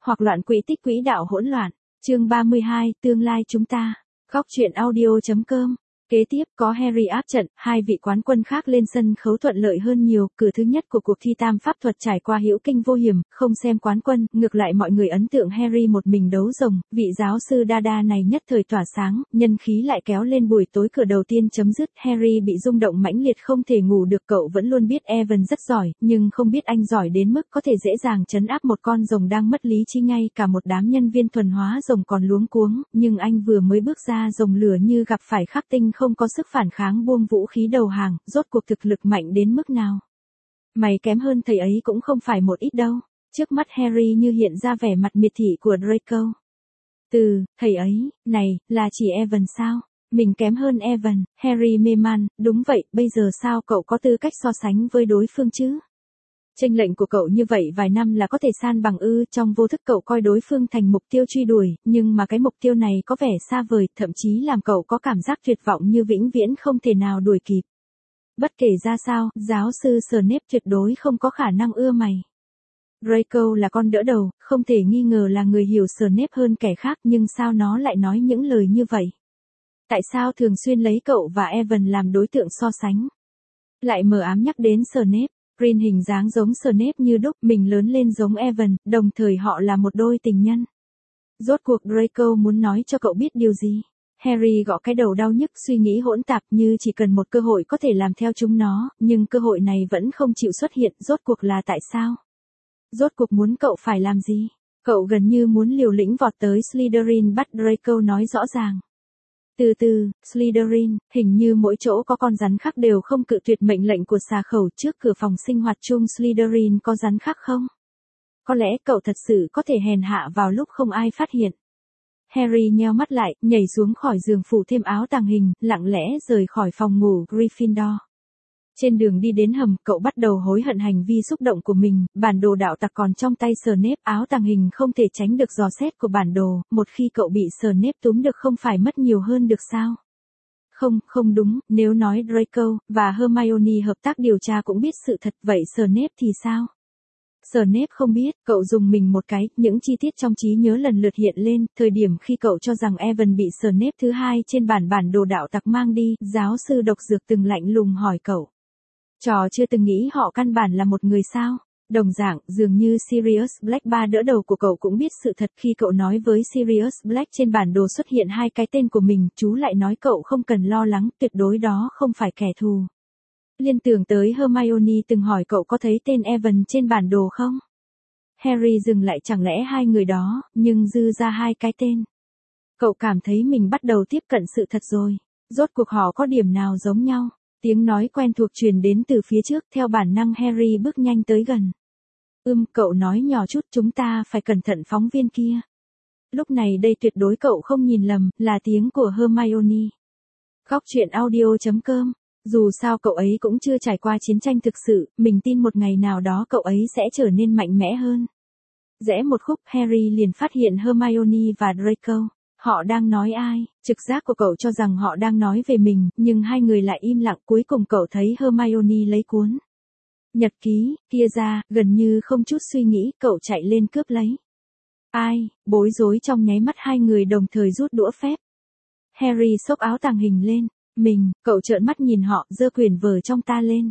hoặc loạn quỹ tích quỹ đạo hỗn loạn. Chương 32, tương lai chúng ta. Góc truyện audio.com. Kế tiếp có Harry áp trận, hai vị quán quân khác lên sân khấu thuận lợi hơn nhiều, cửa thứ nhất của cuộc thi tam pháp thuật trải qua hữu kinh vô hiểm, không xem quán quân, ngược lại mọi người ấn tượng Harry một mình đấu rồng, vị giáo sư Dada này nhất thời tỏa sáng, nhân khí lại kéo lên buổi tối cửa đầu tiên chấm dứt, Harry bị rung động mãnh liệt không thể ngủ được, cậu vẫn luôn biết Evan rất giỏi, nhưng không biết anh giỏi đến mức có thể dễ dàng trấn áp một con rồng đang mất lý trí, ngay cả một đám nhân viên thuần hóa rồng còn luống cuống, nhưng anh vừa mới bước ra rồng lửa như gặp phải khắc tinh không có sức phản kháng buông vũ khí đầu hàng, rốt cuộc thực lực mạnh đến mức nào. Mày kém hơn thầy ấy cũng không phải một ít đâu. Trước mắt Harry như hiện ra vẻ mặt miệt thị của Draco. Thầy ấy, này, là chỉ Evan sao? Mình kém hơn Evan, Harry mê man, đúng vậy, bây giờ sao cậu có tư cách so sánh với đối phương chứ? Chênh lệch của cậu như vậy vài năm là có thể san bằng ư? Trong vô thức cậu coi đối phương thành mục tiêu truy đuổi, nhưng mà cái mục tiêu này có vẻ xa vời, thậm chí làm cậu có cảm giác tuyệt vọng như vĩnh viễn không thể nào đuổi kịp. Bất kể ra sao, giáo sư Snape tuyệt đối không có khả năng ưa mày. Draco là con đỡ đầu, không thể nghi ngờ là người hiểu Snape hơn kẻ khác, nhưng sao nó lại nói những lời như vậy? Tại sao thường xuyên lấy cậu và Evan làm đối tượng so sánh? Lại mờ ám nhắc đến Snape. Green hình dáng giống Snape như đúc, mình lớn lên giống Evan, đồng thời họ là một đôi tình nhân. Rốt cuộc Draco muốn nói cho cậu biết điều gì? Harry gõ cái đầu đau nhức, suy nghĩ hỗn tạp như chỉ cần một cơ hội có thể làm theo chúng nó, nhưng cơ hội này vẫn không chịu xuất hiện, rốt cuộc là tại sao? Rốt cuộc muốn cậu phải làm gì? Cậu gần như muốn liều lĩnh vọt tới Slytherin bắt Draco nói rõ ràng. Slytherin, hình như mỗi chỗ có con rắn khác đều không cự tuyệt mệnh lệnh của xà khẩu trước cửa phòng sinh hoạt chung Slytherin có rắn khác không? Có lẽ cậu thật sự có thể hèn hạ vào lúc không ai phát hiện. Harry nheo mắt lại, nhảy xuống khỏi giường phủ thêm áo tàng hình, lặng lẽ rời khỏi phòng ngủ Gryffindor. Trên đường đi đến hầm, cậu bắt đầu hối hận hành vi xúc động của mình, bản đồ đạo tặc còn trong tay Snape, áo tàng hình không thể tránh được dò xét của bản đồ, một khi cậu bị Snape túm được không phải mất nhiều hơn được sao? Không đúng, nếu nói Draco và Hermione hợp tác điều tra cũng biết sự thật, vậy Snape thì sao? Snape không biết, cậu dùng mình một cái, những chi tiết trong trí nhớ lần lượt hiện lên, thời điểm khi cậu cho rằng Evan bị Snape thứ hai trên bản đồ đạo tặc mang đi, giáo sư độc dược từng lạnh lùng hỏi cậu. Trò chưa từng nghĩ họ căn bản là một người sao? Đồng dạng, dường như Sirius Black ba đỡ đầu của cậu cũng biết sự thật khi cậu nói với Sirius Black trên bản đồ xuất hiện hai cái tên của mình, chú lại nói cậu không cần lo lắng, tuyệt đối đó không phải kẻ thù. Liên tưởng tới Hermione từng hỏi cậu có thấy tên Evan trên bản đồ không? Harry dừng lại, chẳng lẽ hai người đó, nhưng dư ra hai cái tên. Cậu cảm thấy mình bắt đầu tiếp cận sự thật rồi. Rốt cuộc họ có điểm nào giống nhau? Tiếng nói quen thuộc truyền đến từ phía trước, theo bản năng Harry bước nhanh tới gần. Cậu nói nhỏ chút, chúng ta phải cẩn thận phóng viên kia. Lúc này đây tuyệt đối cậu không nhìn lầm, là tiếng của Hermione. Góc truyện audio.com. Dù sao cậu ấy cũng chưa trải qua chiến tranh thực sự, mình tin một ngày nào đó cậu ấy sẽ trở nên mạnh mẽ hơn. Rẽ một khúc, Harry liền phát hiện Hermione và Draco. Họ đang nói ai? Trực giác của cậu cho rằng họ đang nói về mình, nhưng hai người lại im lặng, cuối cùng cậu thấy Hermione lấy cuốn nhật ký kia ra, gần như không chút suy nghĩ, cậu chạy lên cướp lấy. Ai? Bối rối trong nháy mắt hai người đồng thời rút đũa phép. Harry xốc áo tàng hình lên. Cậu trợn mắt nhìn họ, giơ quyển vở trong ta lên.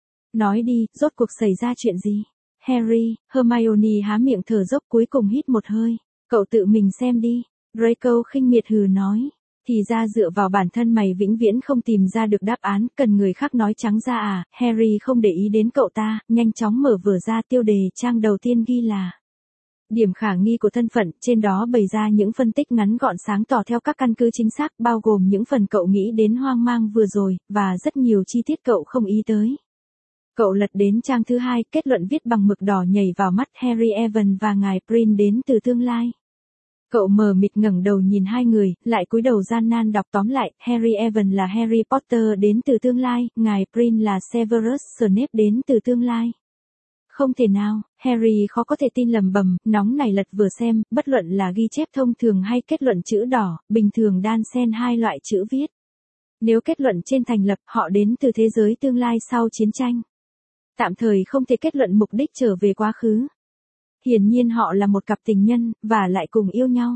Nói đi, rốt cuộc xảy ra chuyện gì? Harry, Hermione há miệng thở dốc, cuối cùng hít một hơi. Cậu tự mình xem đi. Draco khinh miệt hừ nói. Thì ra dựa vào bản thân mày vĩnh viễn không tìm ra được đáp án, cần người khác nói trắng ra à? Harry không để ý đến cậu ta, nhanh chóng mở vở ra, tiêu đề trang đầu tiên ghi là điểm khả nghi của thân phận, trên đó bày ra những phân tích ngắn gọn sáng tỏ theo các căn cứ chính xác, bao gồm những phần cậu nghĩ đến hoang mang vừa rồi, và rất nhiều chi tiết cậu không ý tới. Cậu lật đến trang thứ hai, kết luận viết bằng mực đỏ nhảy vào mắt, Harry Evan và ngài Prin đến từ tương lai. Cậu mờ mịt ngẩng đầu nhìn hai người, lại cúi đầu gian nan đọc tóm lại, Harry Evan là Harry Potter đến từ tương lai, ngài Prin là Severus Snape đến từ tương lai. Không thể nào, Harry khó có thể tin lầm bầm, nóng này lật vừa xem, bất luận là ghi chép thông thường hay kết luận chữ đỏ, bình thường đan xen hai loại chữ viết. Nếu kết luận trên thành lập, họ đến từ thế giới tương lai sau chiến tranh. Tạm thời không thể kết luận mục đích trở về quá khứ. Hiển nhiên họ là một cặp tình nhân, và lại cùng yêu nhau.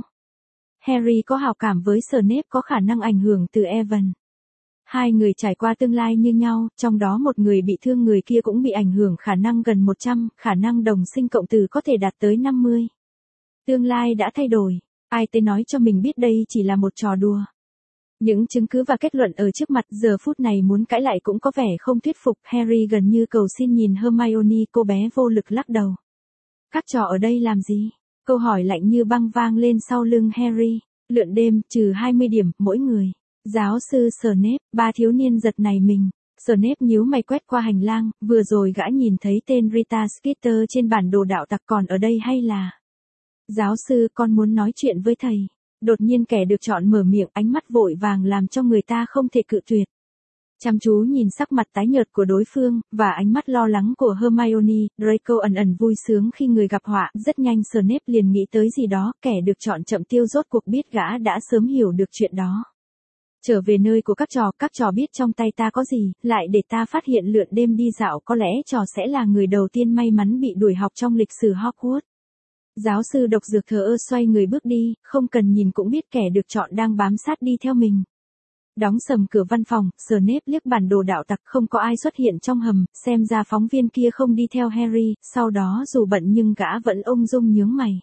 Harry có hào cảm với Snape có khả năng ảnh hưởng từ Evan. Hai người trải qua tương lai như nhau, trong đó một người bị thương người kia cũng bị ảnh hưởng khả năng gần 100, khả năng đồng sinh cộng tử có thể đạt tới 50. Tương lai đã thay đổi, ai tới nói cho mình biết đây chỉ là một trò đùa. Những chứng cứ và kết luận ở trước mặt giờ phút này muốn cãi lại cũng có vẻ không thuyết phục. Harry gần như cầu xin nhìn Hermione, cô bé vô lực lắc đầu. Các trò ở đây làm gì? Câu hỏi lạnh như băng vang lên sau lưng Harry. Lượn đêm, trừ 20 điểm, mỗi người. Giáo sư Snape, ba thiếu niên giật nảy mình. Snape nhíu mày quét qua hành lang, vừa rồi gã nhìn thấy tên Rita Skeeter trên bản đồ đạo tặc còn ở đây hay là... Giáo sư, con muốn nói chuyện với thầy. Đột nhiên kẻ được chọn mở miệng, ánh mắt vội vàng làm cho người ta không thể cự tuyệt. Chăm chú nhìn sắc mặt tái nhợt của đối phương, và ánh mắt lo lắng của Hermione, Draco ẩn ẩn vui sướng khi người gặp họa. Rất nhanh Snape liền nghĩ tới gì đó, kẻ được chọn chậm tiêu rốt cuộc biết gã đã sớm hiểu được chuyện đó. Trở về nơi của các trò biết trong tay ta có gì, lại để ta phát hiện lượn đêm đi dạo, có lẽ trò sẽ là người đầu tiên may mắn bị đuổi học trong lịch sử Hogwarts. Giáo sư độc dược thờ ơ xoay người bước đi, không cần nhìn cũng biết kẻ được chọn đang bám sát đi theo mình. Đóng sầm cửa văn phòng, Snape liếc bản đồ đạo tặc, không có ai xuất hiện trong hầm, xem ra phóng viên kia không đi theo Harry, sau đó dù bận nhưng gã vẫn ung dung nhướng mày.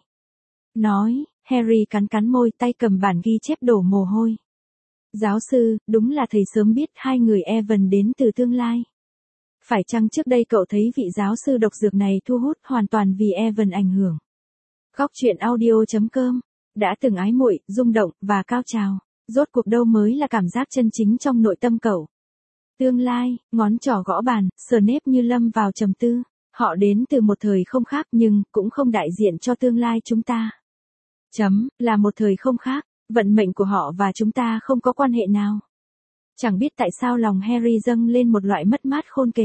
Nói, Harry cắn cắn môi, tay cầm bản ghi chép đổ mồ hôi. Giáo sư, đúng là thầy sớm biết hai người Evan đến từ tương lai. Phải chăng trước đây cậu thấy vị giáo sư độc dược này thu hút hoàn toàn vì Evan ảnh hưởng? Góc truyện audio.com, đã từng ái muội, rung động, và cao trào. Rốt cuộc đâu mới là cảm giác chân chính trong nội tâm cậu? Tương lai, ngón trỏ gõ bàn, Snape như lâm vào trầm tư. Họ đến từ một thời không khác nhưng cũng không đại diện cho tương lai chúng ta. Là một thời không khác, vận mệnh của họ và chúng ta không có quan hệ nào. Chẳng biết tại sao lòng Harry dâng lên một loại mất mát khôn kể.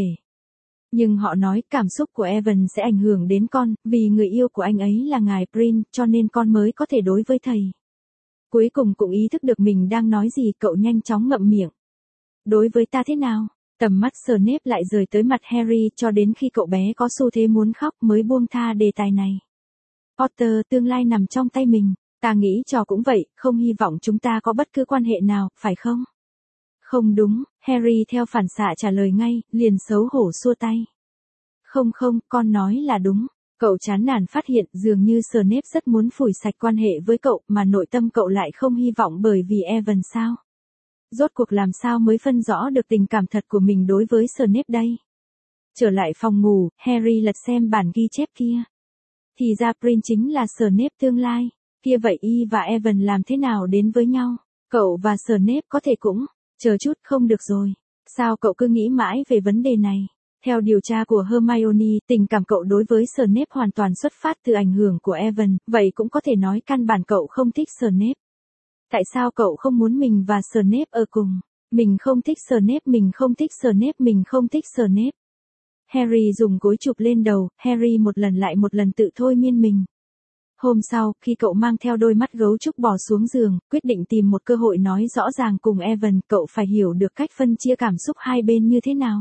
Nhưng họ nói cảm xúc của Evan sẽ ảnh hưởng đến con, vì người yêu của anh ấy là ngài Prince, cho nên con mới có thể đối với thầy. Cuối cùng cũng ý thức được mình đang nói gì, cậu nhanh chóng ngậm miệng. Đối với ta thế nào? Tầm mắt Snape lại rời tới mặt Harry cho đến khi cậu bé có xu thế muốn khóc mới buông tha đề tài này. Potter, tương lai nằm trong tay mình, ta nghĩ trò cũng vậy, không hy vọng chúng ta có bất cứ quan hệ nào, phải không? Không đúng, Harry theo phản xạ trả lời ngay, liền xấu hổ xua tay. Không, con nói là đúng. Cậu chán nản phát hiện dường như Snape rất muốn phủi sạch quan hệ với cậu mà nội tâm cậu lại không hy vọng bởi vì Evan sao? Rốt cuộc làm sao mới phân rõ được tình cảm thật của mình đối với Snape đây? Trở lại phòng ngủ, Harry lật xem bản ghi chép kia. Thì ra Prince chính là Snape tương lai. Kia vậy y và Evan làm thế nào đến với nhau? Cậu và Snape có thể cũng... Chờ chút, không được rồi. Sao cậu cứ nghĩ mãi về vấn đề này? Theo điều tra của Hermione, tình cảm cậu đối với Snape hoàn toàn xuất phát từ ảnh hưởng của Evan, vậy cũng có thể nói căn bản cậu không thích Snape. Tại sao cậu không muốn mình và Snape ở cùng? Mình không thích Snape, mình không thích Snape, mình không thích Snape. Harry dùng gối chụp lên đầu, Harry một lần lại một lần tự thôi miên mình. Hôm sau, khi cậu mang theo đôi mắt gấu trúc bò xuống giường, quyết định tìm một cơ hội nói rõ ràng cùng Evan, cậu phải hiểu được cách phân chia cảm xúc hai bên như thế nào.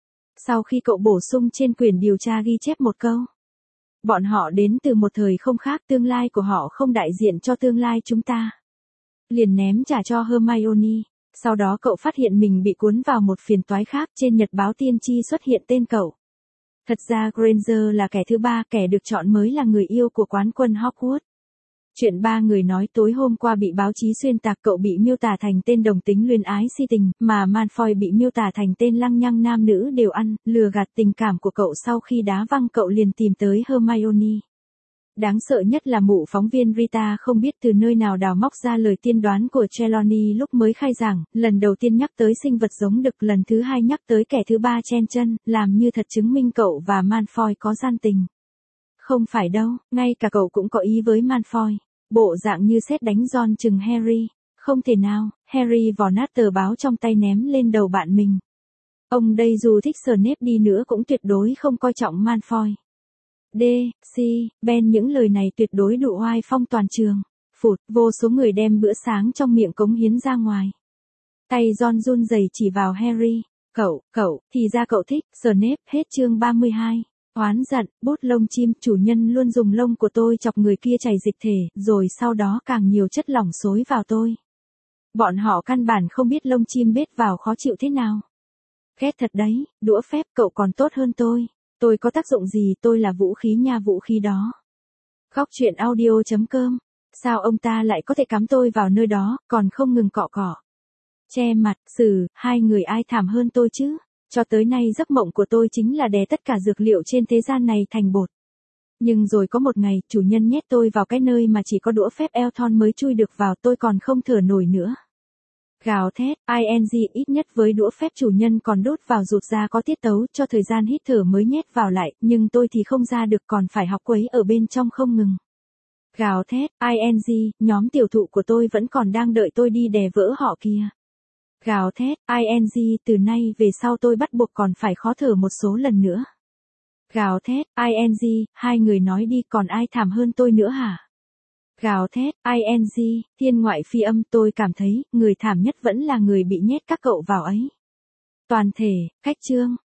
Sau khi cậu bổ sung trên quyển điều tra ghi chép một câu. Bọn họ đến từ một thời không khác, tương lai của họ không đại diện cho tương lai chúng ta. Liền ném trả cho Hermione. Sau đó cậu phát hiện mình bị cuốn vào một phiền toái khác, trên nhật báo tiên tri xuất hiện tên cậu. Thật ra Granger là kẻ thứ ba, kẻ được chọn mới là người yêu của quán quân Hogwarts. Chuyện ba người nói tối hôm qua bị báo chí xuyên tạc, cậu bị miêu tả thành tên đồng tính luyến ái si tình, mà Malfoy bị miêu tả thành tên lăng nhăng nam nữ đều ăn, lừa gạt tình cảm của cậu. Sau khi đá văng cậu liền tìm tới Hermione. Đáng sợ nhất là mụ phóng viên Rita không biết từ nơi nào đào móc ra lời tiên đoán của Trelawney lúc mới khai giảng, lần đầu tiên nhắc tới sinh vật giống đực, lần thứ hai nhắc tới kẻ thứ ba chen chân, làm như thật chứng minh cậu và Malfoy có gian tình. Không phải đâu, ngay cả cậu cũng có ý với Malfoy. Bộ dạng như sét đánh Ron chừng Harry. Không thể nào, Harry vò nát tờ báo trong tay ném lên đầu bạn mình. Ông đây dù thích Snape đi nữa cũng tuyệt đối không coi trọng Malfoy. Ben những lời này tuyệt đối đủ oai phong toàn trường. Phụt, vô số người đem bữa sáng trong miệng cống hiến ra ngoài. Tay Ron run rẩy chỉ vào Harry. Cậu, thì ra cậu thích Snape. Hết chương 32. Oán giận, bút lông chim, chủ nhân luôn dùng lông của tôi chọc người kia chảy dịch thể, rồi sau đó càng nhiều chất lỏng xối vào tôi. Bọn họ căn bản không biết lông chim bết vào khó chịu thế nào. Ghét thật đấy, đũa phép cậu còn tốt hơn tôi. Tôi có tác dụng gì, tôi là vũ khí nha, vũ khí đó. Khóc chuyện audio.com. Sao ông ta lại có thể cắm tôi vào nơi đó, còn không ngừng cọ cọ. Che mặt, hai người ai thảm hơn tôi chứ? Cho tới nay giấc mộng của tôi chính là đè tất cả dược liệu trên thế gian này thành bột. Nhưng rồi có một ngày, chủ nhân nhét tôi vào cái nơi mà chỉ có đũa phép Elton mới chui được vào, tôi còn không thở nổi nữa. Gào thét, ít nhất với đũa phép chủ nhân còn đốt vào rụt ra có tiết tấu, cho thời gian hít thở mới nhét vào lại, nhưng tôi thì không ra được, còn phải học quấy ở bên trong không ngừng. Gào thét, nhóm tiểu thụ của tôi vẫn còn đang đợi tôi đi đè vỡ họ kìa. Gào thét, từ nay về sau tôi bắt buộc còn phải khó thở một số lần nữa. Gào thét, hai người nói đi, còn ai thảm hơn tôi nữa hả? Gào thét, thiên ngoại phi âm, tôi cảm thấy, người thảm nhất vẫn là người bị nhét các cậu vào ấy. Toàn thể, khách chương.